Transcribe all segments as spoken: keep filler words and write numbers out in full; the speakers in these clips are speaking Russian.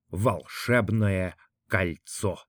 Волшебное кольцо.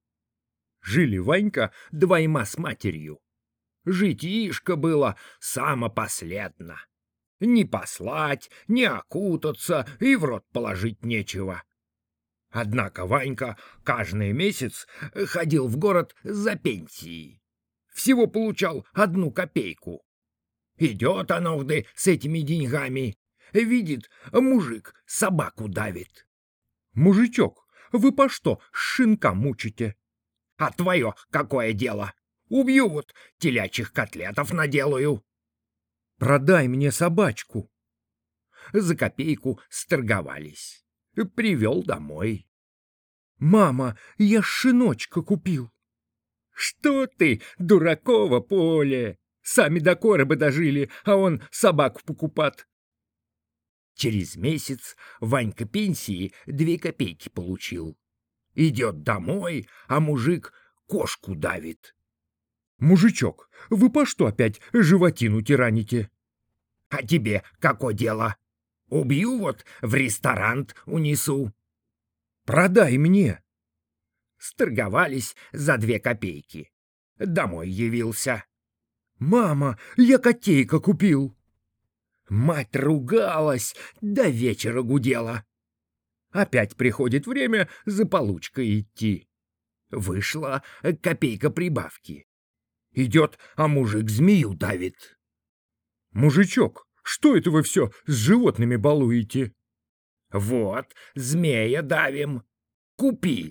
Жили Ванька да Вайма с матерью. Житишко было самопоследно. Ни послать, ни окутаться, и в рот положить нечего. Однако Ванька каждый месяц ходил в город за пенсией. Всего получал одну копейку. Идет оновды с этими деньгами, видит, мужик собаку давит. «Мужичок, вы по что шинка мучите?» «А твое какое дело? Убью вот, телячьих котлетов наделаю». «Продай мне собачку». За копейку сторговались. Привел домой. «Мама, я шиночка купил». «Что ты, дураково поле? Сами до короба дожили, а он собаку покупат». Через месяц Ванька пенсии две копейки получил. Идет домой, а мужик кошку давит. «Мужичок, вы по что опять животину тираните?» «А тебе какое дело? Убью вот, в ресторан унесу». «Продай мне». Сторговались за две копейки. Домой явился. «Мама, я котейка купил». Мать ругалась, до вечера гудела. Опять приходит время за получкой идти. Вышла копейка прибавки. Идет, а мужик змею давит. «Мужичок, что это вы все с животными балуете?» «Вот, змея давим. Купи».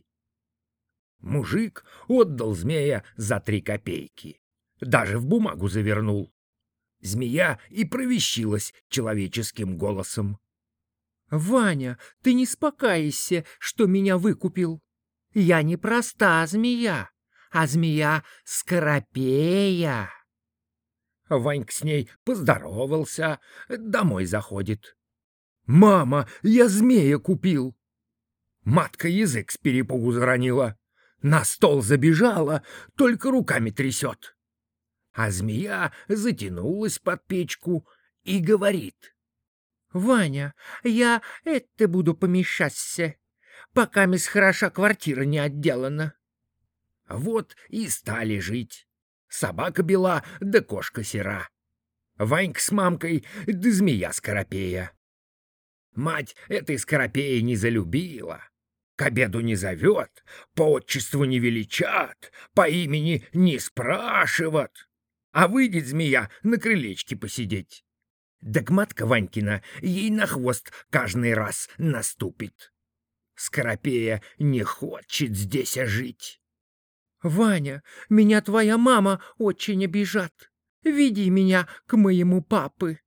Мужик отдал змея за три копейки. Даже в бумагу завернул. Змея и провещилась человеческим голосом. «Ваня, ты не спокайся, что меня выкупил. Я не проста змея, а змея Скоропея». Ванька с ней поздоровался, домой заходит. «Мама, я змея купил». Матка язык с перепугу заронила. На стол забежала, только руками трясет. А змея затянулась под печку и говорит: «Ваня, я это буду помещаться, пока мисс хороша квартира не отделана». Вот и стали жить. Собака бела, да кошка сера. Ванька с мамкой, да змея Скоропея. Мать этой Скоропеи не залюбила. К обеду не зовет, по отчеству не величат, по имени не спрашиват. А выйдет змея на крылечке посидеть. Так матка Ванькина ей на хвост каждый раз наступит. Скоропея не хочет здесь жить. «Ваня, меня твоя мама очень обижат. Веди меня к моему папы».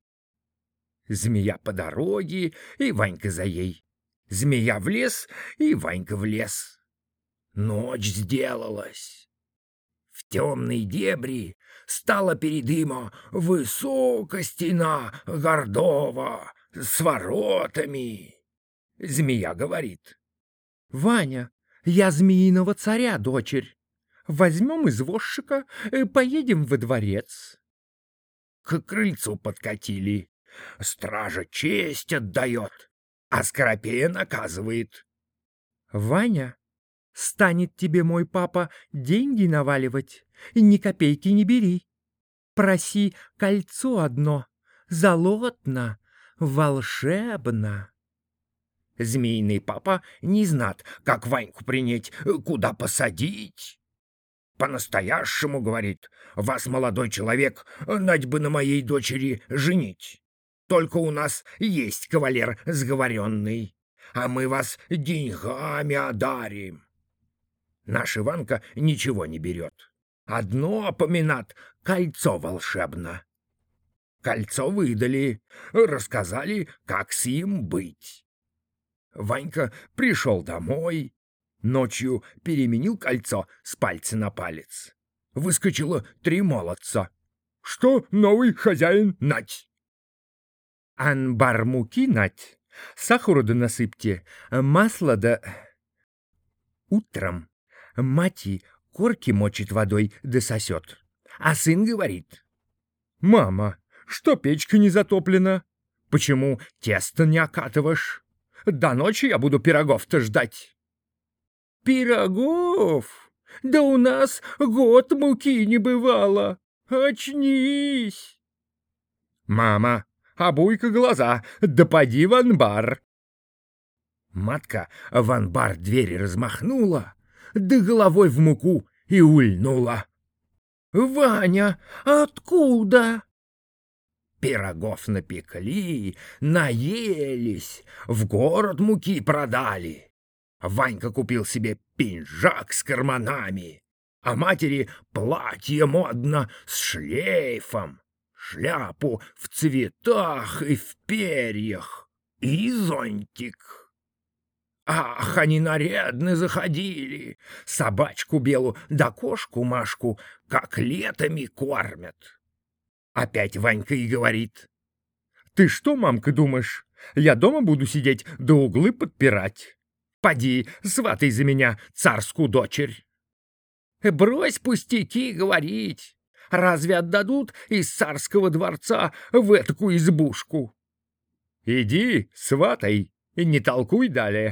Змея по дороге, и Ванька за ей. Змея в лес, и Ванька в лес. Ночь сделалась. В темной дебри стала перед имо высокая стена гордова с воротами. Змея говорит: «Ваня, я змеиного царя дочерь. Возьмем извозчика, поедем во дворец». К крыльцу подкатили. Стража честь отдает, а Скоропея наказывает: «Ваня, станет тебе мой папа деньги наваливать, ни копейки не бери. Проси кольцо одно, золотно, волшебно». Змеиный папа не знат, как Ваньку принять, куда посадить. По-настоящему, говорит, вас, молодой человек, нать бы на моей дочери женить. Только у нас есть кавалер сговоренный, а мы вас деньгами одарим. Наш Иванка ничего не берет. Одно поминат — кольцо волшебно. Кольцо выдали, рассказали, как с им быть. Ванька пришел домой, ночью переменил кольцо с пальца на палец. Выскочило три молодца. «Что, новый хозяин, нать?» «Анбар муки нать, сахару да насыпьте, масло да...» Утром мати корки мочит водой да сосет, а сын говорит: «Мама, что печка не затоплена? Почему тесто не окатываешь? До ночи я буду пирогов-то ждать. Пирогов? Да у нас год муки не бывало. Очнись! Мама, обуй-ка глаза, да поди в анбар. Матка в анбар двери размахнула, да головой в муку и ульнула. «Ваня, откуда?» Пирогов напекли, наелись, в город муки продали. Ванька купил себе пинжак с карманами, а матери платье модно с шлейфом, шляпу в цветах и в перьях и зонтик. Ах, они нарядно заходили, собачку белу да кошку Машку как летами кормят. Опять Ванька и говорит: «Ты что, мамка, думаешь, я дома буду сидеть да углы подпирать? Поди, сватай за меня царскую дочерь». Брось пустяки говорить. Разве отдадут из царского дворца в этакую избушку? Иди, сватай, и не толкуй далее.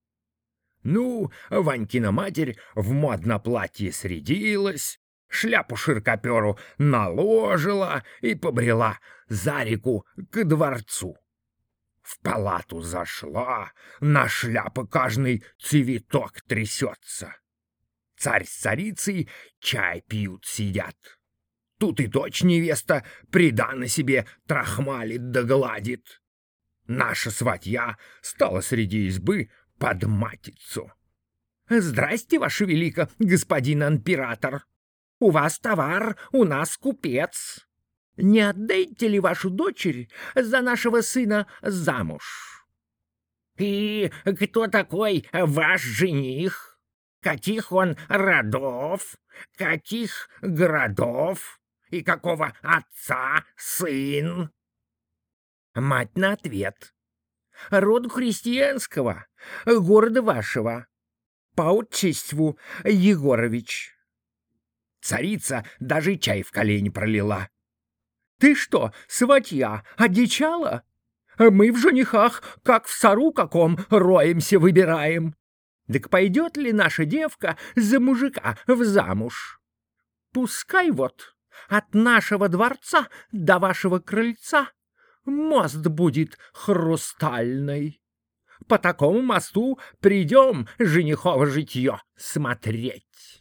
Ну, Ванькина матерь в модно платье срядилась, шляпу широкоперу наложила и побрела за реку к дворцу. В палату зашла, на шляпы каждый цветок трясется. Царь с царицей чай пьют, сидят. Тут и дочь невеста придано себе трахмалит да гладит. Наша сватья стала среди избы под матицу. «Здрасте, ваше велико, господин император! У вас товар, у нас купец. Не отдайте ли вашу дочерь за нашего сына замуж?» «И кто такой ваш жених? Каких он родов? Каких городов? И какого отца сын?» Мать на ответ: «Роду христианского, города вашего, по отчеству Егорович». Царица даже чай в колени пролила. «Ты что, сватья, одичала? Мы в женихах, как в сору каком, роемся выбираем. Так пойдет ли наша девка за мужика в замуж? Пускай вот от нашего дворца до вашего крыльца мост будет хрустальный. По такому мосту придем женихово житье смотреть».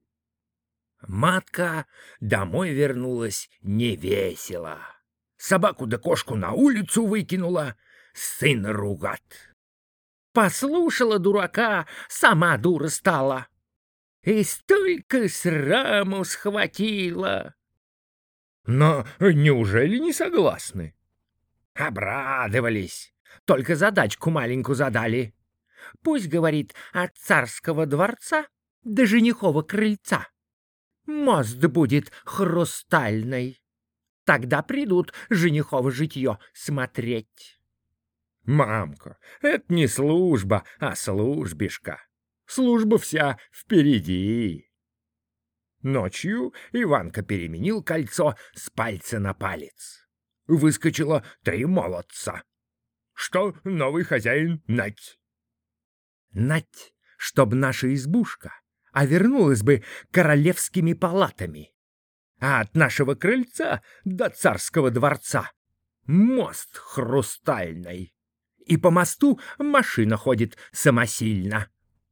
Матка домой вернулась невесело. Собаку да кошку на улицу выкинула, сына ругать. Послушала дурака, сама дура стала. И столько сраму схватила. Но неужели не согласны? Обрадовались, только задачку маленькую задали. Пусть, говорит, от царского дворца до женихова крыльца мост будет хрустальный. Тогда придут женихово житье смотреть. Мамка, это не служба, а службишка. Служба вся впереди. Ночью Иванка переменил кольцо с пальца на палец. Выскочило три молодца. Что новый хозяин нать? Нать, чтоб наша избушка а вернулась бы королевскими палатами, а от нашего крыльца до царского дворца мост хрустальный, и по мосту машина ходит самосильно.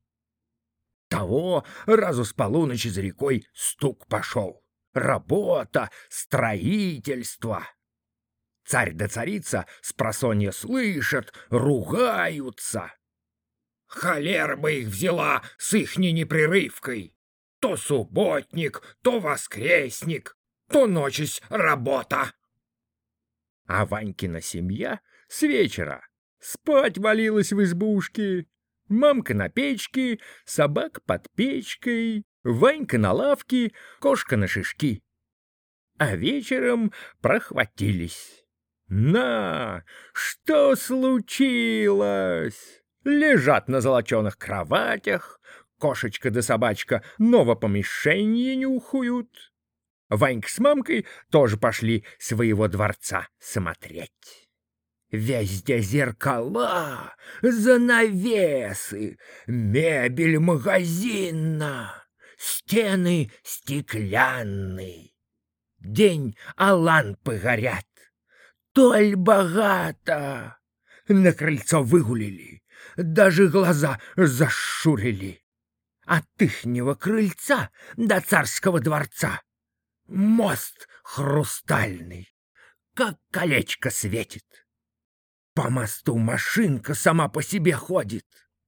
Того разу с полуночи за рекой стук пошел. Работа, строительство. Царь да царица спросонья слышат, ругаются. Холера бы их взяла с ихней непрерывкой. То субботник, то воскресник, то ночись работа. А Ванькина семья с вечера спать валилась в избушке. Мамка на печке, собак под печкой, Ванька на лавке, кошка на шишки. А вечером прохватились. На, что случилось? Лежат на золоченых кроватях, кошечка да собачка новопомещение нюхают. Ванька с мамкой тоже пошли своего дворца смотреть. Везде зеркала, занавесы, мебель магазинна, стены стеклянные. День, а лампы горят. Толь богато. На крыльцо выгулили, даже глаза зашурили. От ихнего крыльца до царского дворца мост хрустальный, как колечко светит. По мосту машинка сама по себе ходит.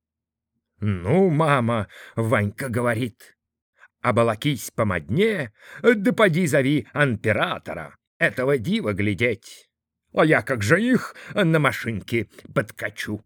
«Ну, мама, — Ванька говорит, — оболокись помодне, да поди зови императора, этого дива глядеть, а я, как жених, на машинке подкачу».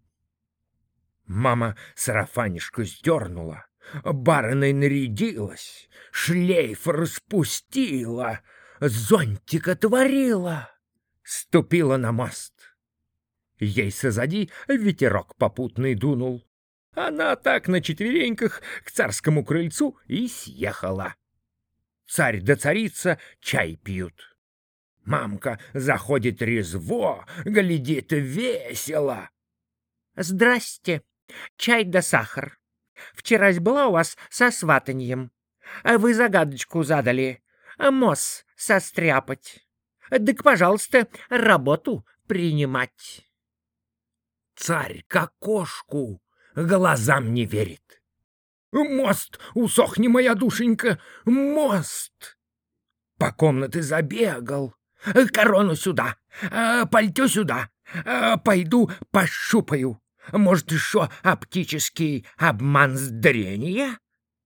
Мама сарафанишку сдернула, барыной нарядилась, шлейф распустила, зонтик отворила, ступила на мост. Ей созади ветерок попутный дунул. Она так на четвереньках к царскому крыльцу и съехала. Царь да царица чай пьют. Мамка заходит резво, глядит весело. «Здрасте, чай да сахар. Вчерась была у вас со сватаньем. А вы загадочку задали. Моз состряпать. Так, пожалуйста, работу принимать». Царь к окошку глазам не верит. «Мост, усохни, моя душенька, мост!» По комнате забегал. «Корону сюда, пальто сюда, пойду пощупаю. Может, еще оптический обман зрения?»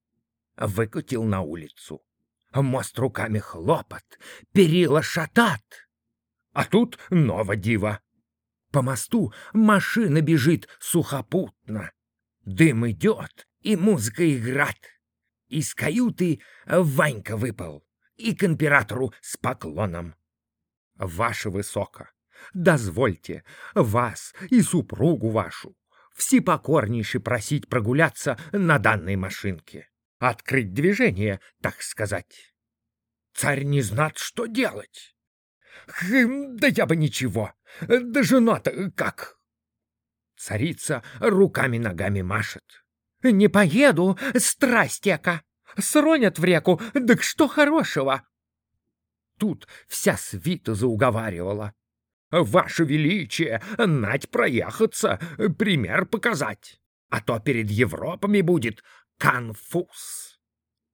Выкатил на улицу. Мост руками хлопот, перила шатат. А тут ново диво. По мосту машина бежит сухопутно. Дым идет, и музыка играет. Из каюты Ванька выпал и к императору с поклоном. «Ваше высоко, дозвольте вас и супругу вашу всепокорнейше просить прогуляться на данной машинке, открыть движение, так сказать». Царь не знает, что делать. «Хм, да я бы ничего, да жена-то как?» Царица руками-ногами машет. «Не поеду, страстека, сронят в реку, так что хорошего?» Тут вся свита зауговаривала. «Ваше Величие, нать проехаться, пример показать, а то перед Европами будет конфуз».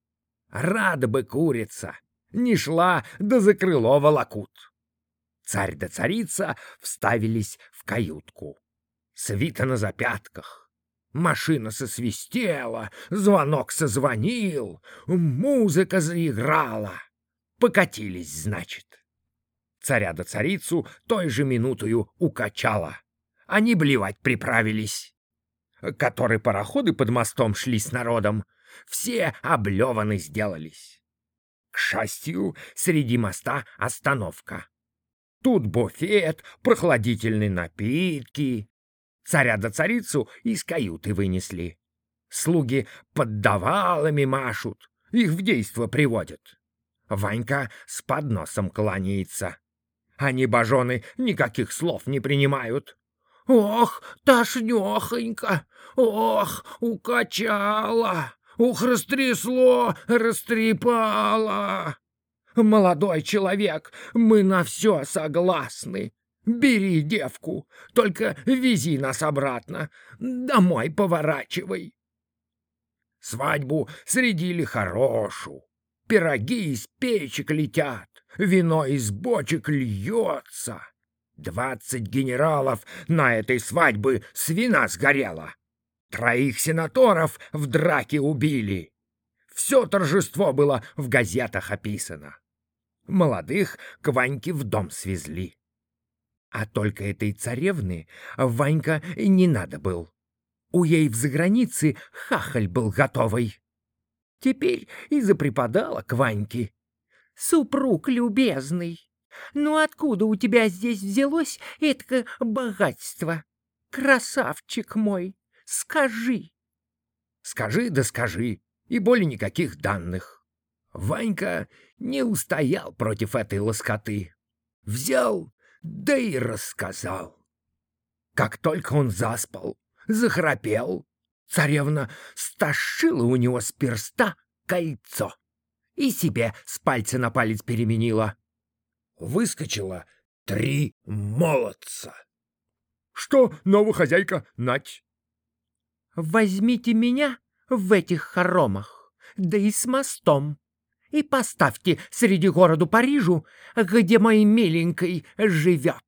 Рада бы курица, не шла, да за крыло волокут. Царь да царица вставились в каютку. Свита на запятках. Машина сосвистела, звонок созвонил, музыка заиграла. Покатились, значит. Царя да царицу той же минутою укачала. Они блевать приправились. Которые пароходы под мостом шли с народом, все облеваны сделались. К счастью, среди моста остановка. Тут буфет, прохладительные напитки. Царя да царицу из каюты вынесли. Слуги поддавалами машут, их в действо приводят. Ванька с подносом кланяется. Они, божоны, никаких слов не принимают. «Ох, тошнёхонько! Ох, укачало! Ух, растрясло, растрепало! Молодой человек, мы на все согласны. Бери девку, только вези нас обратно, домой поворачивай». Свадьбу средили хорошую. Пироги из печек летят, вино из бочек льется. Двадцать генералов на этой свадьбе с вина сгорело. Троих сенаторов в драке убили. Все торжество было в газетах описано. Молодых к Ваньке в дом свезли. А только этой царевны Ванька не надо был. У ей в загранице хахаль был готовый. Теперь и запреподала к Ваньке. «Супруг любезный, ну откуда у тебя здесь взялось это богатство? Красавчик мой, скажи!» «Скажи да скажи, и более никаких данных». Ванька не устоял против этой лоскоты. Взял, да и рассказал. Как только он заспал, захрапел, царевна стащила у него с перста кольцо и себе с пальца на палец переменила. Выскочило три молодца. Что, новая хозяйка, нать? Возьмите меня в этих хоромах, да и с мостом, и поставьте среди городу Парижу, где мой миленький живет.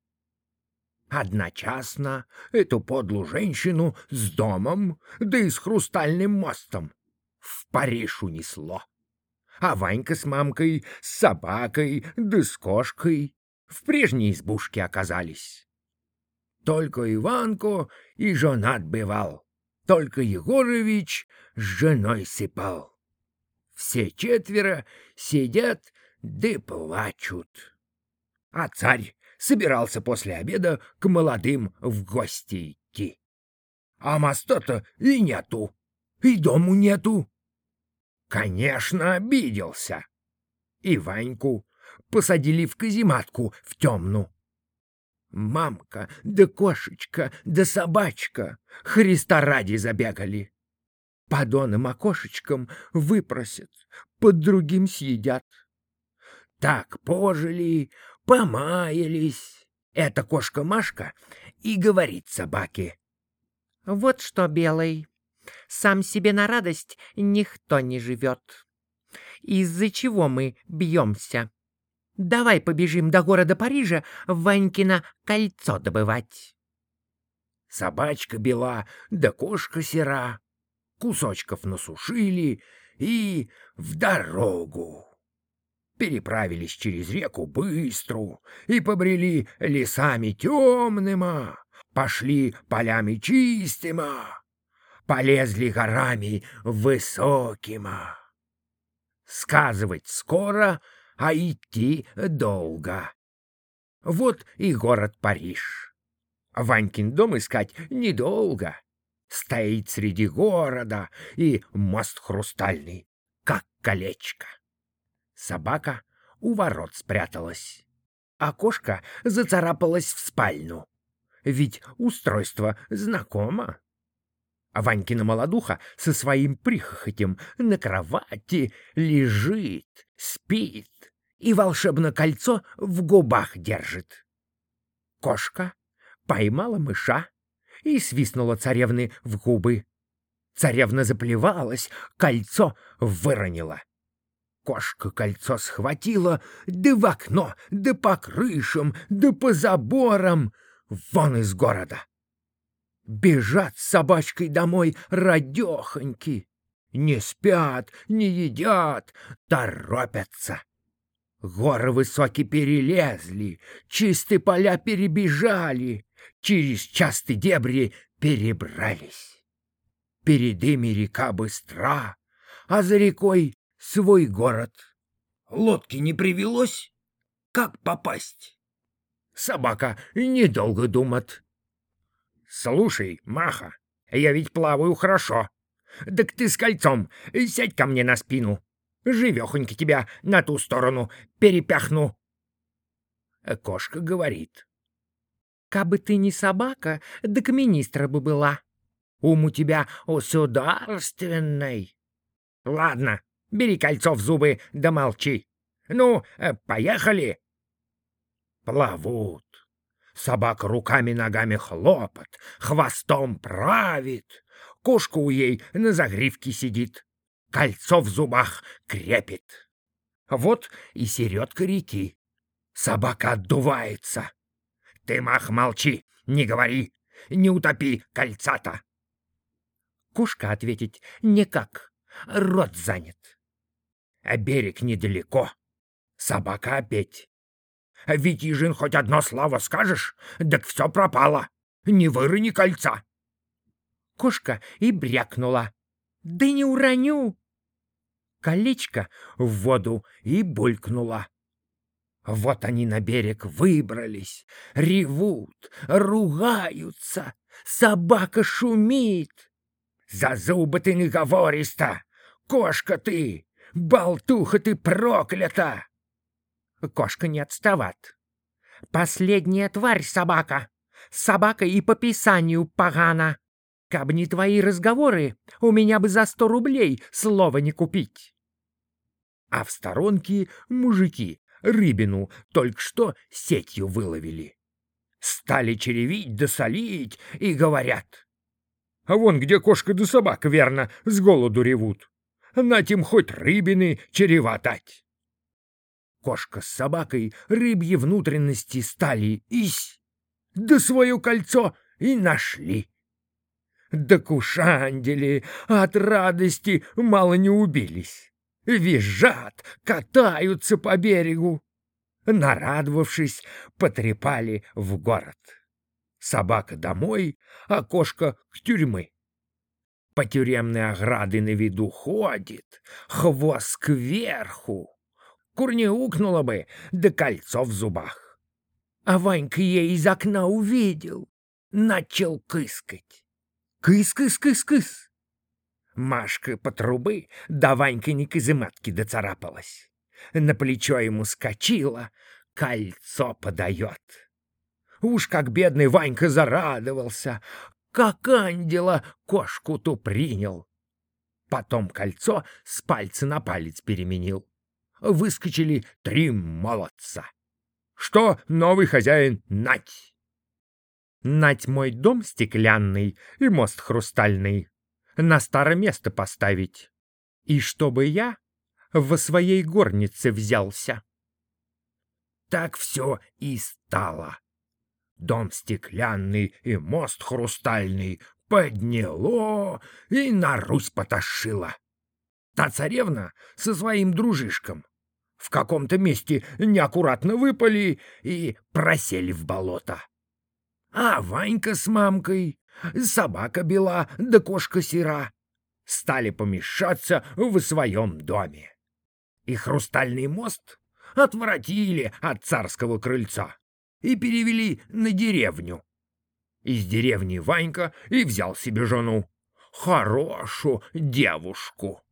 Одночасно эту подлую женщину с домом, да и с хрустальным мостом в Париж унесло. А Ванька с мамкой, с собакой, да с кошкой в прежней избушке оказались. Только Иванко и женат бывал, только Егорович с женой сыпал. Все четверо сидят да плачут. А царь собирался после обеда к молодым в гости идти. А моста-то и нету, и дому нету. Конечно, обиделся. И Ваньку посадили в казематку в темну. Мамка, да кошечка, да собачка Христа ради забегали. По донным окошечкам выпросят, под другим съедят. Так пожили, помаялись. Эта кошка Машка и говорит собаке: «Вот что, Белый, сам себе на радость никто не живет. Из-за чего мы бьемся? Давай побежим до города Парижа Ванькино кольцо добывать». Собачка бела, да кошка сера, кусочков насушили и в дорогу. Переправились через реку быстру и побрели лесами темными, пошли полями чистыми, полезли горами высокими. Сказывать скоро, а идти долго. Вот и город Париж. Ванькин дом искать недолго. Стоит среди города, и мост хрустальный, как колечко. Собака у ворот спряталась, а кошка зацарапалась в спальню. Ведь устройство знакомо. А Ванькина молодуха со своим прихохотем на кровати лежит, спит и волшебное кольцо в губах держит. Кошка поймала мыша и свистнула царевны в губы. Царевна заплевалась, кольцо выронила. Кошка кольцо схватила, да в окно, да по крышам, да по заборам, вон из города. Бежат с собачкой домой радехоньки. Не спят, не едят, торопятся. Горы высокие перелезли, чистые поля перебежали, через частые дебри перебрались. Перед ими река быстра, а за рекой свой город. Лодки не привелось? Как попасть? Собака недолго думает. Слушай, Маха, я ведь плаваю хорошо. Так ты с кольцом сядь ко мне на спину. Живехонько тебя на ту сторону перепяхну. Кошка говорит: кабы ты не собака, да к министра бы была. Ум у тебя государственный. Ладно, бери кольцо в зубы да молчи. Ну, поехали. Плавут. Собака руками-ногами хлопот, хвостом правит. Кошка у ей на загривке сидит, кольцо в зубах крепит. Вот и середка реки. Собака отдувается. Ты, Мах, молчи, не говори, не утопи кольца-то. Кошка ответить никак, рот занят. А берег недалеко. Собака опять. Витижин, хоть одно слово скажешь, так все пропало. Не вырони кольца. Кошка и брякнула: да не уроню. Колечко в воду и булькнуло. Вот они на берег выбрались, ревут, ругаются, собака шумит. За зубы ты не говоришь-то, кошка ты, болтуха ты проклята. Кошка не отстават. Последняя тварь собака, Собака и по писанию погана. Кабы не твои разговоры, у меня бы за сто рублей слова не купить. А в сторонке мужики рыбину только что сетью выловили. Стали черевить да солить и говорят: а вон где кошка да собака, верно, с голоду ревут. Натим хоть рыбины череватать. Кошка с собакой рыбьи внутренности стали ись, да свое кольцо и нашли. Да кушандели от радости мало не убились. Визжат, катаются по берегу. Нарадовавшись, потрепали в город. Собака домой, а кошка к тюрьмы. По тюремной ограды на виду ходит, хвост кверху. Курнеукнула бы, да кольцо в зубах. А Ванька ей из окна увидел, начал кыскать. Кыс-кыс-кыс-кыс. Машка по трубы, да Ванька не казематки доцарапалась. На плечо ему скочила, кольцо подает. Уж как бедный Ванька зарадовался, как ангела кошку ту принял. Потом кольцо с пальца на палец переменил. Выскочили три молодца. Что новый хозяин нать? Нать мой дом стеклянный и мост хрустальный на старое место поставить, и чтобы я во своей горнице взялся. Так все и стало. Дом стеклянный и мост хрустальный подняло и на Русь потащило. Та царевна со своим дружишком в каком-то месте неаккуратно выпали и просели в болото. А Ванька с мамкой, собака бела да кошка сера стали помещаться в своем доме. И хрустальный мост отворотили от царского крыльца и перевели на деревню. Из деревни Ванька и взял себе жену, хорошую девушку.